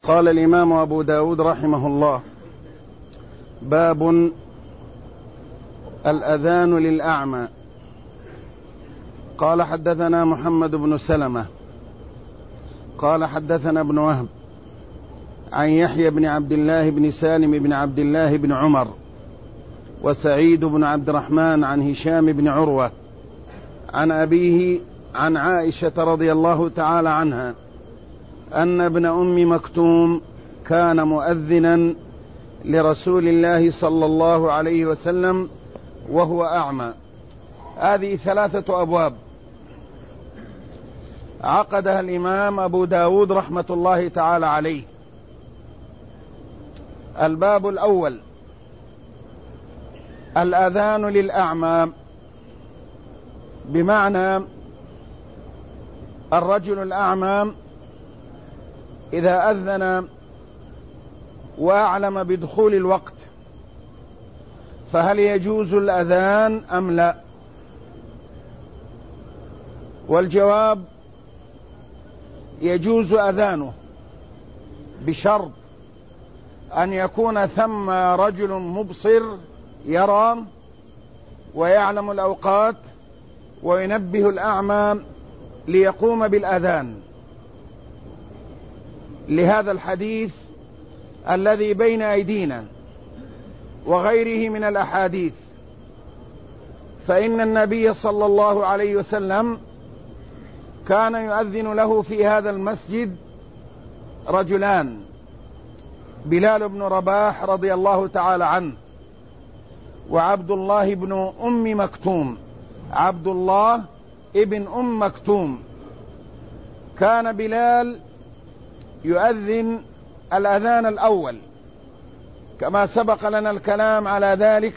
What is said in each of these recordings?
قال الإمام أبو داود رحمه الله: باب الأذان للأعمى. قال: حدثنا محمد بن سلمة قال: حدثنا ابن وهب عن يحيى بن عبد الله بن سالم بن عبد الله بن عمر وسعيد بن عبد الرحمن عن هشام بن عروة عن أبيه عن عائشة رضي الله تعالى عنها أن ابن أم مكتوم كان مؤذنا لرسول الله صلى الله عليه وسلم وهو أعمى. هذه 3 أبواب عقدها الإمام أبو داود رحمة الله تعالى عليه. الباب الأول: الأذان للأعمى، بمعنى الرجل الأعمى إذا أذن وأعلم بدخول الوقت فهل يجوز الأذان أم لا؟ والجواب: يجوز أذانه بشرط أن يكون ثم رجل مبصر يرى ويعلم الأوقات وينبه الأعمى ليقوم بالأذان، لهذا الحديث الذي بين أيدينا وغيره من الأحاديث. فإن النبي صلى الله عليه وسلم كان يؤذن له في هذا المسجد رجلان: بلال بن رباح رضي الله تعالى عنه، وعبد الله بن أم مكتوم. عبد الله ابن أم مكتوم. كان بلال يؤذن الأذان الأول كما سبق لنا الكلام على ذلك،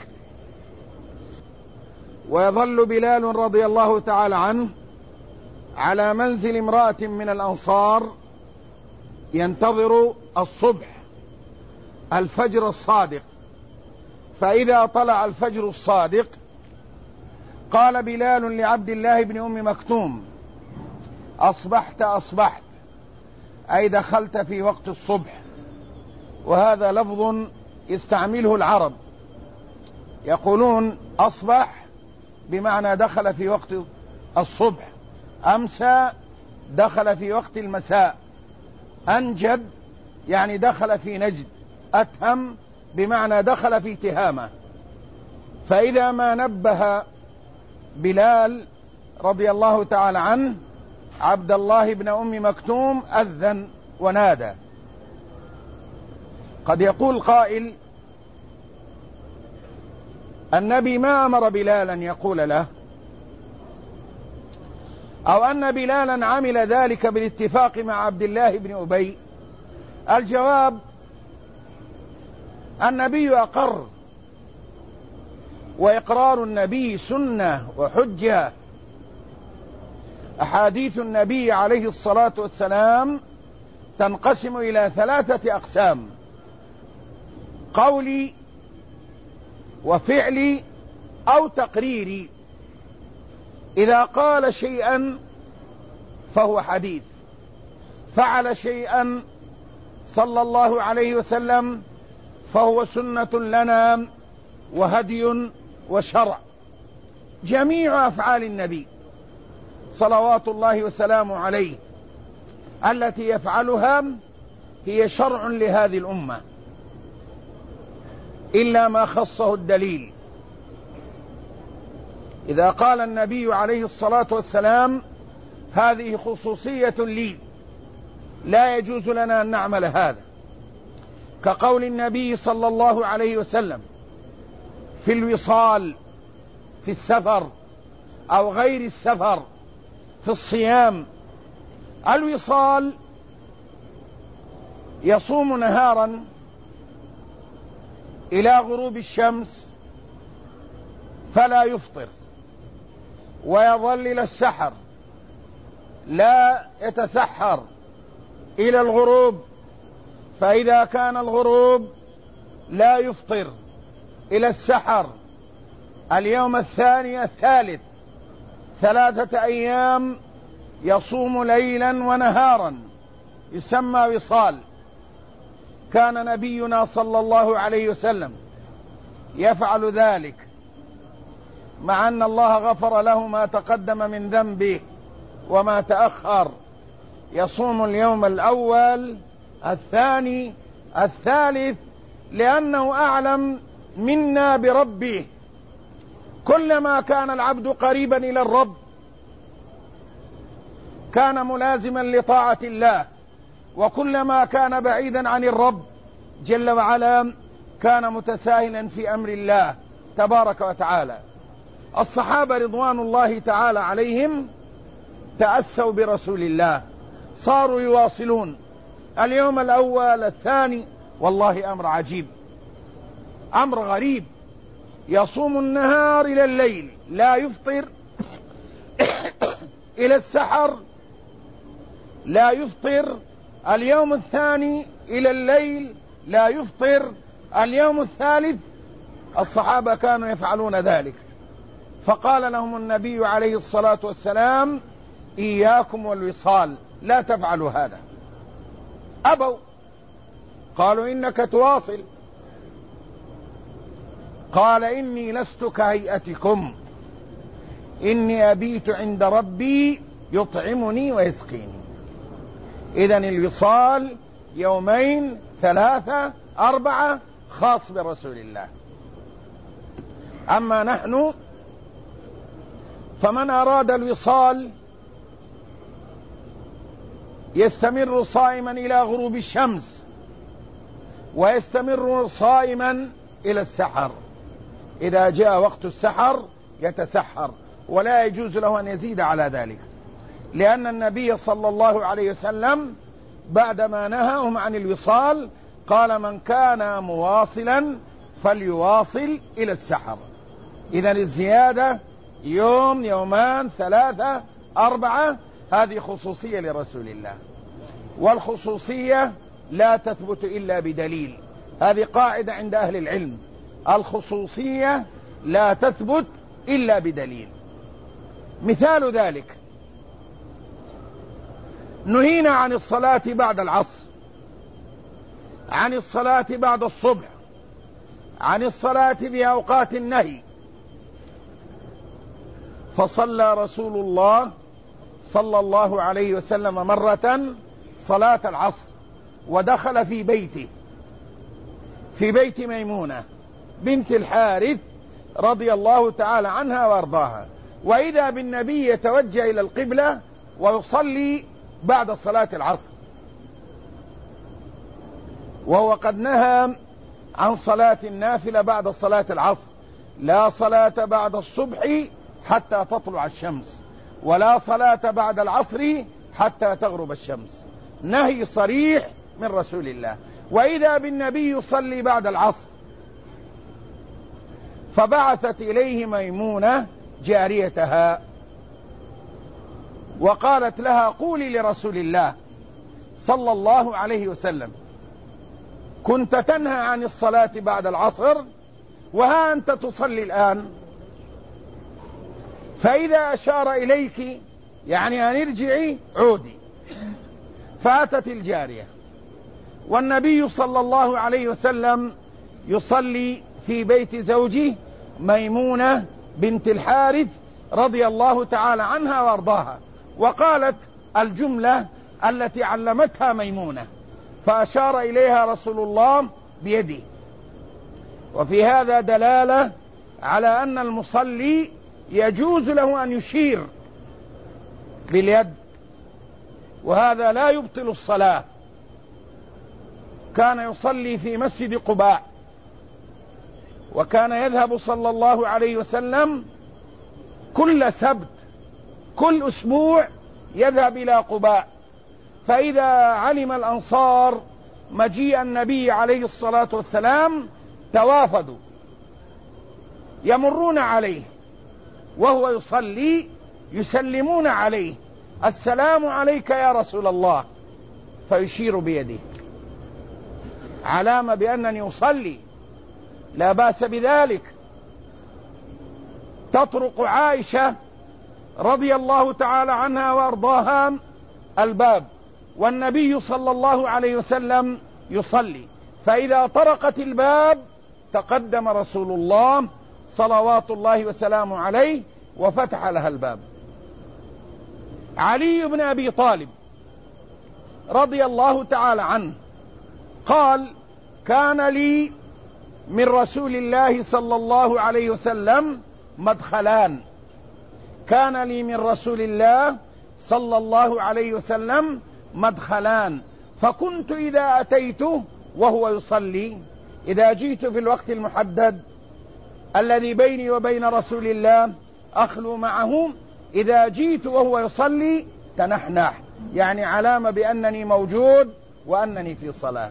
ويظل بلال رضي الله تعالى عنه على منزل امرأة من الأنصار ينتظر الصبح، الفجر الصادق. فإذا طلع الفجر الصادق قال بلال لعبد الله بن أم مكتوم: أصبحت أصبحت، أي دخلت في وقت الصبح. وهذا لفظ يستعمله العرب، يقولون أصبح بمعنى دخل في وقت الصبح، أمسى دخل في وقت المساء، أنجد يعني دخل في نجد، أتهم بمعنى دخل في تهامة. فإذا ما نبه بلال رضي الله تعالى عنه عبد الله بن أم مكتوم أذن ونادى. قد يقول قائل: النبي ما أمر بلالا يقول له، أو أن بلالا عمل ذلك بالاتفاق مع عبد الله بن أبي. الجواب: النبي أقر، وإقرار النبي سنة وحجة. أحاديث النبي عليه الصلاة والسلام تنقسم إلى 3 أقسام: قولي وفعلي أو تقريري. إذا قال شيئا فهو حديث، فعل شيئا صلى الله عليه وسلم فهو سنة لنا وهدي وشرع. جميع أفعال النبي صلوات الله وسلامه عليه التي يفعلها هي شرع لهذه الأمة، إلا ما خصه الدليل. إذا قال النبي عليه الصلاة والسلام: هذه خصوصية لي، لا يجوز لنا أن نعمل هذا، كقول النبي صلى الله عليه وسلم في الوصال في السفر أو غير السفر في الصيام. الوصال يصوم نهارا إلى غروب الشمس فلا يفطر، ويظل إلى السحر، لا يتسحر إلى الغروب، فإذا كان الغروب لا يفطر إلى السحر اليوم الثاني الثالث، 3 أيام يصوم ليلا ونهارا، يسمى وصال. كان نبينا صلى الله عليه وسلم يفعل ذلك، مع أن الله غفر له ما تقدم من ذنبه وما تأخر. يصوم اليوم الأول، الثاني، الثالث، لأنه أعلم منا بربه. كلما كان العبد قريبا إلى الرب كان ملازما لطاعة الله، وكلما كان بعيدا عن الرب جل وعلا كان متساهلا في أمر الله تبارك وتعالى. الصحابة رضوان الله تعالى عليهم تأسوا برسول الله، صاروا يواصلون اليوم الأول الثاني. والله أمر عجيب، أمر غريب. يصوم النهار إلى الليل لا يفطر إلى السحر، لا يفطر اليوم الثاني إلى الليل، لا يفطر اليوم الثالث. الصحابة كانوا يفعلون ذلك، فقال لهم النبي عليه الصلاة والسلام: إياكم والوصال، لا تفعلوا هذا. أبوا، قالوا: إنك تواصل. قال: إني لست كهيئتكم، إني أبيت عند ربي يطعمني ويسقيني. إذن الوصال يومين، ثلاثة، أربعة، خاص برسول الله. أما نحن فمن أراد الوصال يستمر صائما إلى غروب الشمس، ويستمر صائما إلى السحر. إذا جاء وقت السحر يتسحر، ولا يجوز له أن يزيد على ذلك، لأن النبي صلى الله عليه وسلم بعدما نهاهم عن الوصال قال: من كان مواصلا فليواصل إلى السحر. إذن الزيادة يوم، يومان، ثلاثة، أربعة، هذه خصوصية لرسول الله، والخصوصية لا تثبت إلا بدليل. هذه قاعدة عند أهل العلم: الخصوصية لا تثبت إلا بدليل. مثال ذلك: نهينا عن الصلاة بعد العصر، عن الصلاة بعد الصبح، عن الصلاة في أوقات النهي، فصلى رسول الله صلى الله عليه وسلم مرة صلاة العصر، ودخل في بيته، في بيت ميمونة بنت الحارث رضي الله تعالى عنها وارضاها، وإذا بالنبي يتوجه إلى القبلة ويصلي بعد صلاة العصر، وهو قد نهى عن صلاة النافلة بعد صلاة العصر: لا صلاة بعد الصبح حتى تطلع الشمس، ولا صلاة بعد العصر حتى تغرب الشمس. نهي صريح من رسول الله. وإذا بالنبي يصلي بعد العصر، فبعثت إليه ميمونة جاريتها وقالت لها: قولي لرسول الله صلى الله عليه وسلم: كنت تنهى عن الصلاة بعد العصر، وها أنت تصلي الآن، فإذا أشار إليك يعني أن ارجعي عودي. فأتت الجارية، والنبي صلى الله عليه وسلم يصلي في بيت زوجه ميمونة بنت الحارث رضي الله تعالى عنها وارضاها، وقالت الجملة التي علمتها ميمونة، فأشار إليها رسول الله بيده. وفي هذا دلالة على أن المصلي يجوز له أن يشير باليد، وهذا لا يبطل الصلاة. كان يصلي في مسجد قباء، وكان يذهب صلى الله عليه وسلم كل سبت، كل أسبوع يذهب إلى قباء، فإذا علم الأنصار مجيء النبي عليه الصلاة والسلام توافدوا يمرون عليه وهو يصلي، يسلمون عليه: السلام عليك يا رسول الله، فيشير بيده علامة بأنني يصلي، لا بأس بذلك. تطرق عائشة رضي الله تعالى عنها وارضاها الباب، والنبي صلى الله عليه وسلم يصلي، فإذا طرقت الباب تقدم رسول الله صلوات الله وسلامه عليه وفتح لها الباب. علي بن أبي طالب رضي الله تعالى عنه قال: كان لي من رسول الله صلى الله عليه وسلم مدخلان. كان لي من رسول الله صلى الله عليه وسلم مدخلان، فكنت إذا أتيته وهو يصلي، إذا جئت في الوقت المحدد الذي بيني وبين رسول الله أخلو معه، إذا جئت وهو يصلي تنحنح، يعني علامة بأنني موجود وأنني في صلاة.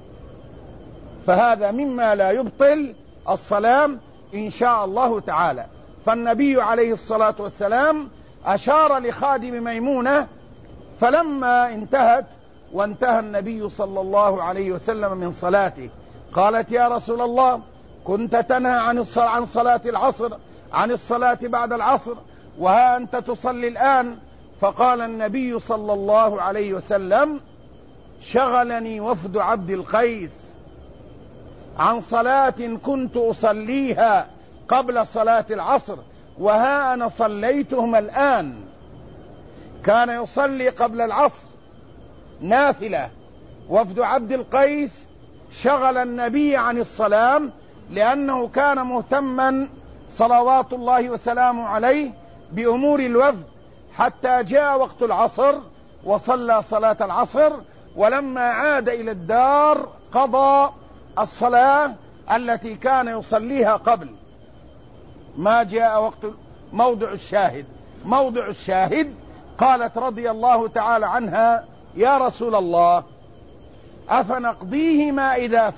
فهذا مما لا يبطل الصلاة إن شاء الله تعالى. فالنبي عليه الصلاة والسلام أشار لخادم ميمونة، فلما انتهت وانتهى النبي صلى الله عليه وسلم من صلاته قالت: يا رسول الله، كنت تنهى عن صلاة العصر، عن الصلاة بعد العصر، وها أنت تصلي الآن. فقال النبي صلى الله عليه وسلم: شغلني وفد عبد القيس عن صلاة كنت أصليها قبل صلاة العصر، وها أنا صليتهما الآن. كان يصلي قبل العصر نافلة، وفد عبد القيس شغل النبي عن الصلاة لأنه كان مهتما صلوات الله وسلامه عليه بأمور الوفد، حتى جاء وقت العصر وصلى صلاة العصر، ولما عاد إلى الدار قضى الصلاة التي كان يصليها قبل ما جاء وقت. موضع الشاهد قالت رضي الله تعالى عنها: يا رسول الله، أفنقضيهما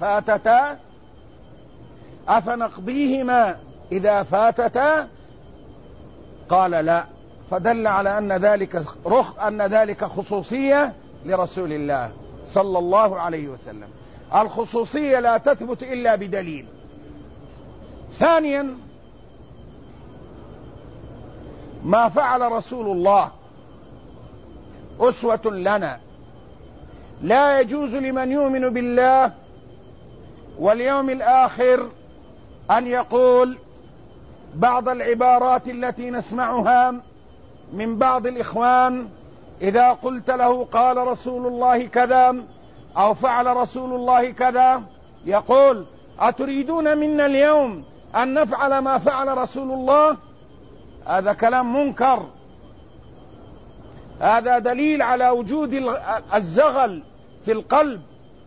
إذا فاتتا؟ قال: لا. فدل على أن ذلك خصوصية لرسول الله صلى الله عليه وسلم. الخصوصية لا تثبت إلا بدليل. ثانيا، ما فعل رسول الله أسوة لنا. لا يجوز لمن يؤمن بالله واليوم الآخر أن يقول بعض العبارات التي نسمعها من بعض الإخوان. إذا قلت له قال رسول الله كذا أو فعل رسول الله كذا، يقول: أتريدون منا اليوم أن نفعل ما فعل رسول الله؟ هذا كلام منكر. هذا دليل على وجود الزغل في القلب.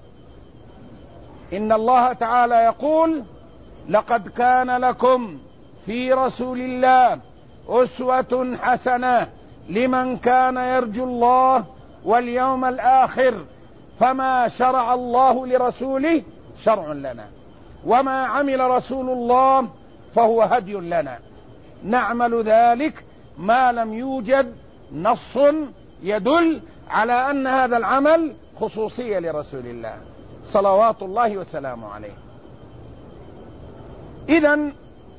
إن الله تعالى يقول: لقد كان لكم في رسول الله أسوة حسنة لمن كان يرجو الله واليوم الآخر، فما شرع الله لرسوله شرع لنا، وما عمل رسول الله فهو هدي لنا، نعمل ذلك ما لم يوجد نص يدل على أن هذا العمل خصوصية لرسول الله صلوات الله وسلامه عليه. إذن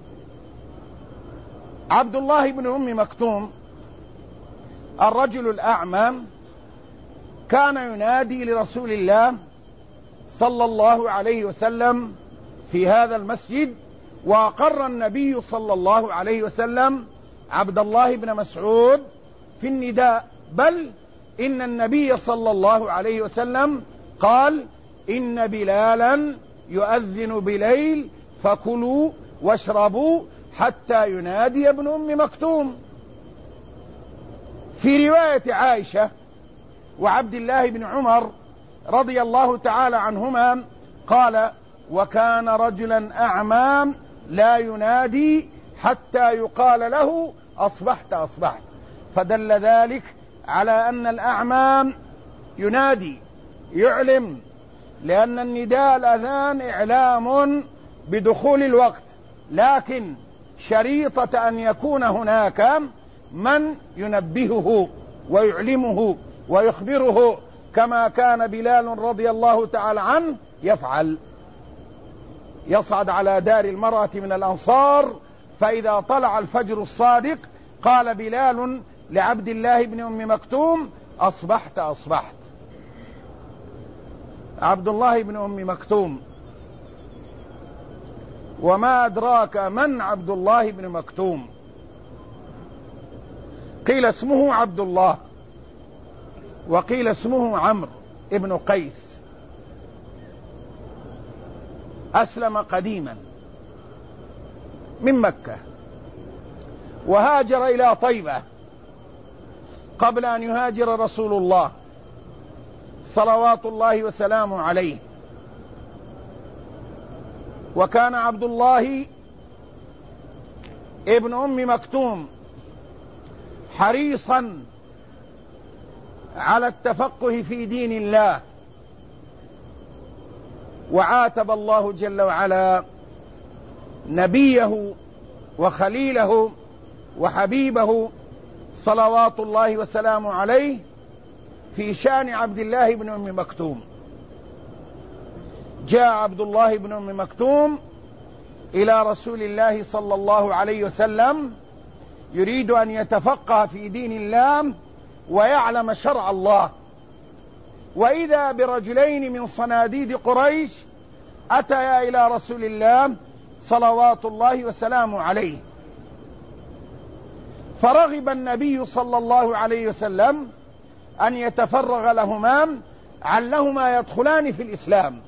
عبد الله بن أم مكتوم الرجل الأعمى كان ينادي لرسول الله صلى الله عليه وسلم في هذا المسجد، وأقر النبي صلى الله عليه وسلم عبد الله بن مسعود في النداء، بل إن النبي صلى الله عليه وسلم قال: إن بلالا يؤذن بليل فكلوا واشربوا حتى ينادي ابن أم مكتوم. في رواية عائشة وعبد الله بن عمر رضي الله تعالى عنهما قال: وكان رجلا أعمى لا ينادي حتى يقال له أصبحت أصبحت. فدل ذلك على أن الأعمى ينادي، يعلم، لأن النداء الأذان إعلام بدخول الوقت، لكن شريطة أن يكون هناك من ينبهه ويعلمه ويخبره، كما كان بلال رضي الله تعالى عنه يفعل. يصعد على دار المرأة من الأنصار، فإذا طلع الفجر الصادق قال بلال لعبد الله بن أم مكتوم: أصبحت أصبحت. عبد الله بن أم مكتوم. وما أدراك من عبد الله بن مكتوم؟ قيل اسمه عبد الله، وقيل اسمه عمرو ابن قيس. أسلم قديما من مكة، وهاجر إلى طيبة قبل أن يهاجر رسول الله صلوات الله وسلامه عليه. وكان عبد الله ابن أم مكتوم حريصا على التفقه في دين الله، وعاتب الله جل وعلا نبيه وخليله وحبيبه صلوات الله وسلامه عليه في شأن عبد الله بن أم مكتوم. جاء عبد الله بن أم مكتوم إلى رسول الله صلى الله عليه وسلم يريد أن يتفقه في دين الله ويعلم شرع الله، وإذا برجلين من صناديد قريش أتيا إلى رسول الله صلوات الله وسلامه عليه، فرغب النبي صلى الله عليه وسلم أن يتفرغ لهما علهما يدخلان في الإسلام.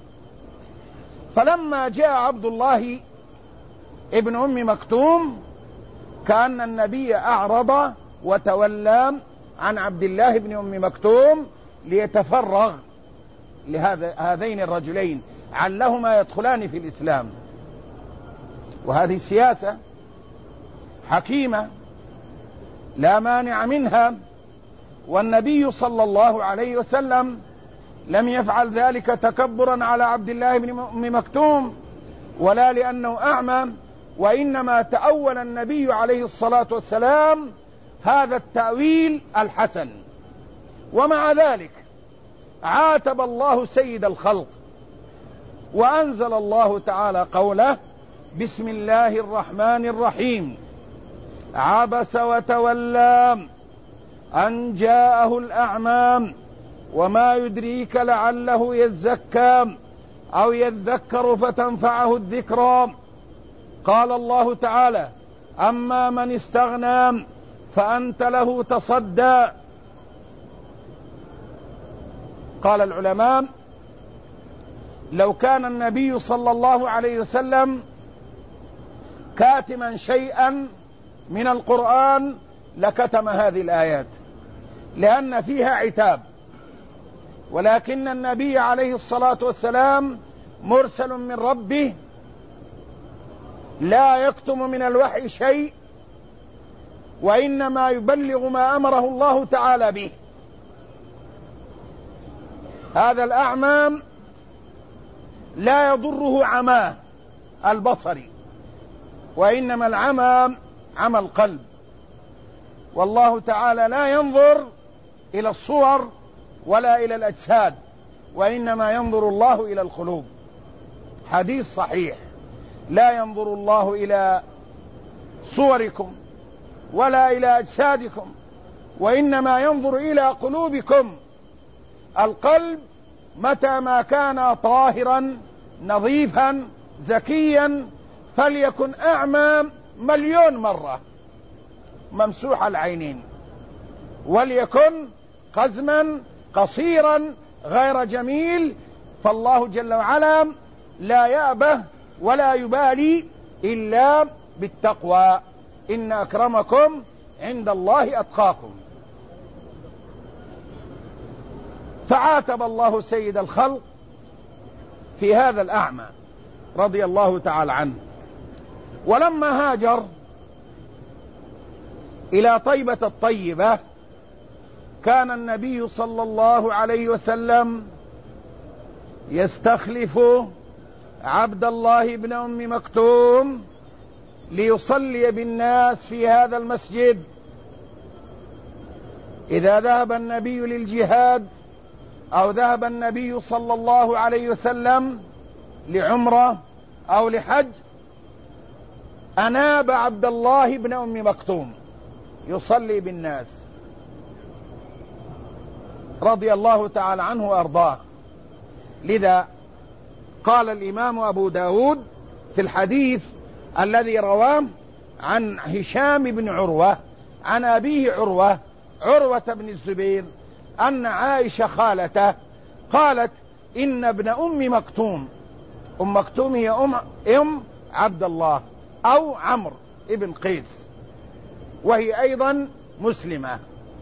فلما جاء عبد الله ابن أم مكتوم كأن النبي أعرض وتولى عن عبد الله بن أم مكتوم ليتفرغ لهذين الرجلين علهما يدخلان في الإسلام. وهذه سياسة حكيمة لا مانع منها، والنبي صلى الله عليه وسلم لم يفعل ذلك تكبرا على عبد الله بن أم مكتوم ولا لأنه أعمى، وإنما تأول النبي عليه الصلاة والسلام هذا التأويل الحسن. ومع ذلك عاتب الله سيد الخلق، وأنزل الله تعالى قوله: بسم الله الرحمن الرحيم، عبس وتولى أن جاءه الأعمى وما يدريك لعله يزكى أو يذكر فتنفعه الذكرى. قال الله تعالى: أما من استغنى فأنت له تصدى. قال العلماء: لو كان النبي صلى الله عليه وسلم كاتما شيئا من القرآن لكتم هذه الآيات، لأن فيها عتاب، ولكن النبي عليه الصلاة والسلام مرسل من ربه لا يكتم من الوحي شيء، وإنما يبلغ ما أمره الله تعالى به. هذا الأعمى لا يضره عماه البصري، وإنما العمى عمى القلب، والله تعالى لا ينظر إلى الصور ولا إلى الأجساد، وإنما ينظر الله إلى القلوب. حديث صحيح: لا ينظر الله إلى صوركم ولا إلى أجسادكم، وإنما ينظر إلى قلوبكم. القلب متى ما كان طاهرا نظيفا زكيا فليكن أعمى 1,000,000 مرة ممسوح العينين، وليكن قزما قصيرا غير جميل، فالله جل وعلا لا يأبه ولا يبالي إلا بالتقوى: إن أكرمكم عند الله أتقاكم. فعاتب الله سيد الخلق في هذا الأعمى رضي الله تعالى عنه. ولما هاجر إلى طيبة الطيبة كان النبي صلى الله عليه وسلم يستخلف عبد الله بن أم مكتوم ليصلي بالناس في هذا المسجد. إذا ذهب النبي للجهاد أو ذهب النبي صلى الله عليه وسلم لعمرة أو لحج أناب عبد الله بن أم مكتوم يصلي بالناس رضي الله تعالى عنه وأرضاه. لذا قال الإمام أبو داود في الحديث الذي رواه عن هشام بن عروة عن أبيه عروة بن الزبير أن عائشة خالته قالت إن ابن أم مكتوم، أم مكتوم هي أم عبد الله أو عمرو ابن قيس، وهي أيضا مسلمة،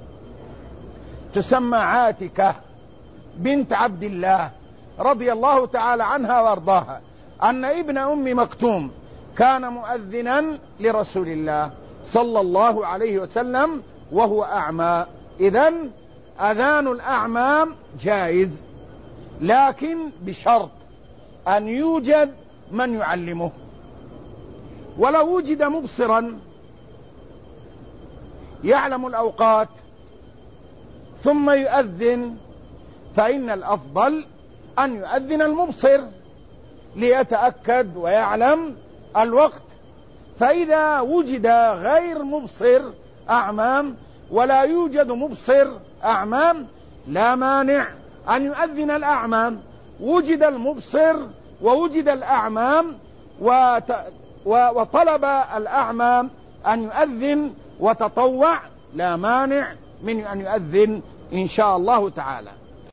تسمى عاتكة بنت عبد الله رضي الله تعالى عنها وارضاها، أن ابن أم مكتوم كان مؤذنا لرسول الله صلى الله عليه وسلم وهو أعمى. إذن أذان الأعمى جائز، لكن بشرط أن يوجد من يعلمه. ولو وجد مبصرا يعلم الأوقات ثم يؤذن فإن الأفضل أن يؤذن المبصر ليتأكد ويعلم الوقت. فإذا وجد غير مبصر أعمام ولا يوجد مبصر أعمام لا مانع أن يؤذن الأعمام. وجد المبصر ووجد الأعمام وطلب الأعمام أن يؤذن وتطوع لا مانع من أن يؤذن إن شاء الله تعالى.